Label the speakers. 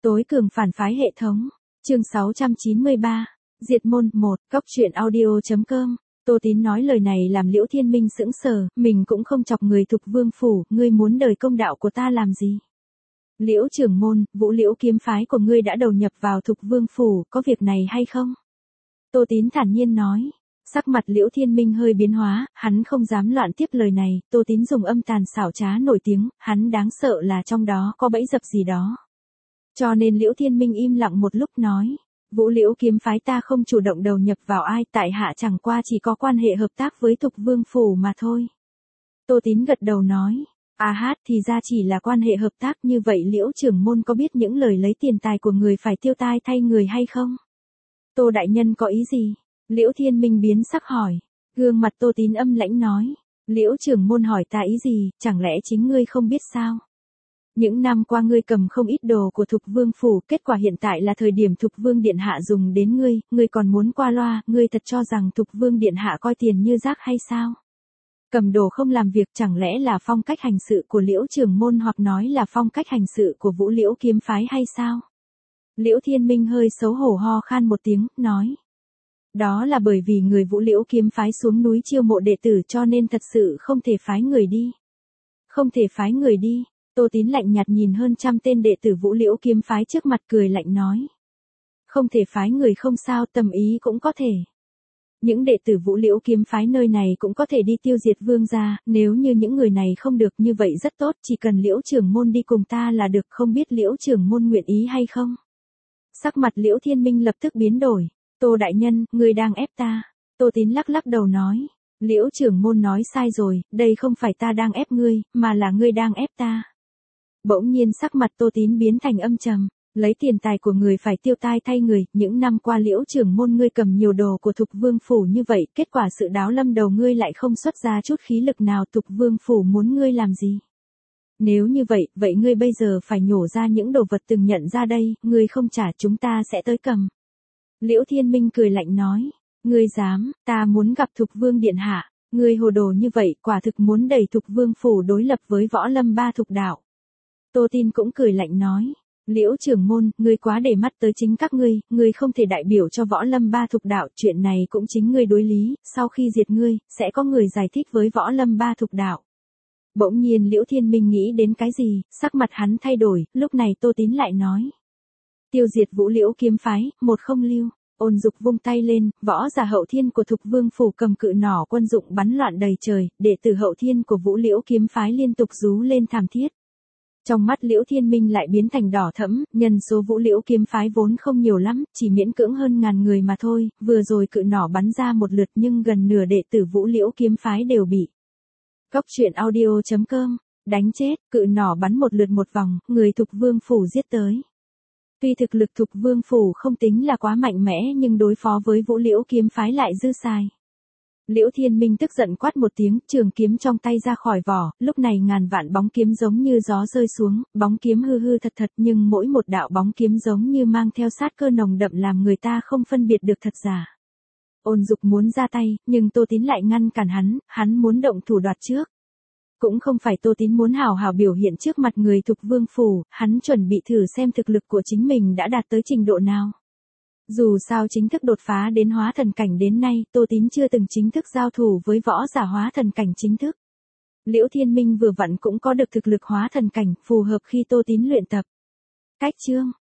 Speaker 1: Tối cường phản phái hệ thống. Chương 693. Diệt môn 1. Cóc truyện audio.com. Tô Tín nói lời này làm Liễu Thiên Minh sững sờ, mình cũng không chọc người Thục Vương phủ, ngươi muốn đời công đạo của ta làm gì? Liễu trưởng môn, Vũ Liễu kiếm phái của ngươi đã đầu nhập vào Thục Vương phủ, có việc này hay không? Tô Tín thản nhiên nói. Sắc mặt Liễu Thiên Minh hơi biến hóa, hắn không dám loạn tiếp lời này, Tô Tín dùng âm tàn xảo trá nổi tiếng, hắn đáng sợ là trong đó có bẫy dập gì đó. Cho nên Liễu Thiên Minh im lặng một lúc nói, Vũ Liễu kiếm phái ta không chủ động đầu nhập vào ai, tại hạ chẳng qua chỉ có quan hệ hợp tác với Thục Vương phủ mà thôi. Tô Tín gật đầu nói, thì ra chỉ là quan hệ hợp tác, như vậy Liễu trưởng môn có biết những lời lấy tiền tài của người phải tiêu tai thay người hay không? Tô đại nhân có ý gì? Liễu Thiên Minh biến sắc hỏi. Gương mặt Tô Tín âm lãnh nói, Liễu trưởng môn hỏi ta ý gì, chẳng lẽ chính ngươi không biết sao? Những năm qua ngươi cầm không ít đồ của Thục Vương phủ, kết quả hiện tại là thời điểm Thục Vương điện hạ dùng đến ngươi còn muốn qua loa, ngươi thật cho rằng Thục Vương điện hạ coi tiền như rác hay sao? Cầm đồ không làm việc chẳng lẽ là phong cách hành sự của Liễu trưởng môn hoặc nói là phong cách hành sự của Vũ Liễu kiếm phái hay sao? Liễu Thiên Minh hơi xấu hổ ho khan một tiếng, nói. Đó là bởi vì người Vũ Liễu kiếm phái xuống núi chiêu mộ đệ tử cho nên thật sự không thể phái người đi. Không thể phái người đi. Tô Tín lạnh nhạt nhìn hơn trăm tên đệ tử Vũ Liễu kiếm phái trước mặt cười lạnh nói. Không thể phái người không sao, tầm ý cũng có thể. Những đệ tử Vũ Liễu kiếm phái nơi này cũng có thể đi tiêu diệt vương gia, nếu như những người này không được như vậy rất tốt, chỉ cần Liễu trưởng môn đi cùng ta là được, không biết Liễu trưởng môn nguyện ý hay không? Sắc mặt Liễu Thiên Minh lập tức biến đổi. Tô đại nhân, ngươi đang ép ta. Tô Tín lắc lắc đầu nói. Liễu trưởng môn nói sai rồi, đây không phải ta đang ép ngươi, mà là ngươi đang ép ta. Bỗng nhiên sắc mặt Tô Tín biến thành âm trầm. Lấy tiền tài của người phải tiêu tai thay người, những năm qua Liễu trưởng môn ngươi cầm nhiều đồ của Thục Vương phủ như vậy, kết quả sự đáo lâm đầu ngươi lại không xuất ra chút khí lực nào, Thục Vương phủ muốn ngươi làm gì? Nếu như vậy ngươi bây giờ phải nhổ ra những đồ vật từng nhận ra đây, ngươi không trả chúng ta sẽ tới cầm. Liễu Thiên Minh cười lạnh nói, ngươi dám, ta muốn gặp Thục Vương điện hạ, ngươi hồ đồ như vậy, quả thực muốn đẩy Thục Vương phủ đối lập với võ lâm ba thục đạo. Tô Tin cũng cười lạnh nói, Liễu trưởng môn, ngươi quá để mắt tới chính các ngươi không thể đại biểu cho võ lâm ba thục đạo, chuyện này cũng chính ngươi đối lý, sau khi diệt ngươi, sẽ có người giải thích với võ lâm ba thục đạo. Bỗng nhiên Liễu Thiên Minh nghĩ đến cái gì, sắc mặt hắn thay đổi, lúc này Tô Tín lại nói. Tiêu diệt Vũ Liễu kiếm phái, một không lưu. Ôn Dục vung tay lên, võ giả hậu thiên của Thục Vương phủ cầm cự nỏ quân dụng bắn loạn đầy trời, đệ tử hậu thiên của Vũ Liễu kiếm phái liên tục rú lên thảm thiết. Trong mắt Liễu Thiên Minh lại biến thành đỏ thẫm, nhân số Vũ Liễu kiếm phái vốn không nhiều lắm, chỉ miễn cưỡng hơn 1000 người mà thôi, vừa rồi cự nỏ bắn ra một lượt nhưng gần nửa đệ tử Vũ Liễu kiếm phái đều bị. Cóc truyện audio.com, đánh chết, cự nỏ bắn một lượt một vòng, người Thục Vương phủ giết tới. Tuy thực lực Thục Vương phủ không tính là quá mạnh mẽ nhưng đối phó với Vũ Liễu kiếm phái lại dư xài. Liễu Thiên Minh tức giận quát một tiếng, trường kiếm trong tay ra khỏi vỏ, lúc này ngàn vạn bóng kiếm giống như gió rơi xuống, bóng kiếm hư hư thật thật nhưng mỗi một đạo bóng kiếm giống như mang theo sát cơ nồng đậm làm người ta không phân biệt được thật giả. Ôn Dục muốn ra tay, nhưng Tô Tín lại ngăn cản hắn muốn động thủ đoạt trước. Cũng không phải Tô Tín muốn hào hào biểu hiện trước mặt người Thục Vương phủ, hắn chuẩn bị thử xem thực lực của chính mình đã đạt tới trình độ nào. Dù sao chính thức đột phá đến hóa thần cảnh đến nay, Tô Tín chưa từng chính thức giao thủ với võ giả hóa thần cảnh chính thức. Liễu Thiên Minh vừa vặn cũng có được thực lực hóa thần cảnh, phù hợp khi Tô Tín luyện tập. Cách chương